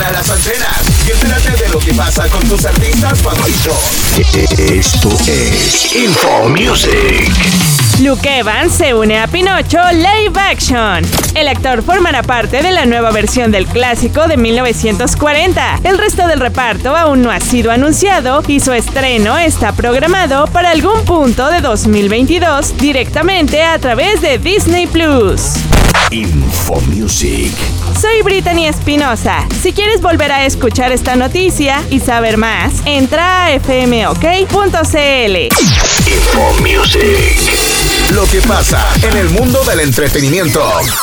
para las antenas y entérate de lo que pasa con tus artistas favoritos. Esto es Info Music. Luke Evans se une a Pinocho Live Action. El actor formará parte de la nueva versión del clásico de 1940. El resto del reparto aún no ha sido anunciado y su estreno está programado para algún punto de 2022 directamente a través de Disney Plus. Info Music. Soy Brittany Espinosa. Si quieres volver a escuchar esta noticia y saber más, entra a fmok.cl. Info Music. Lo que pasa en el mundo del entretenimiento.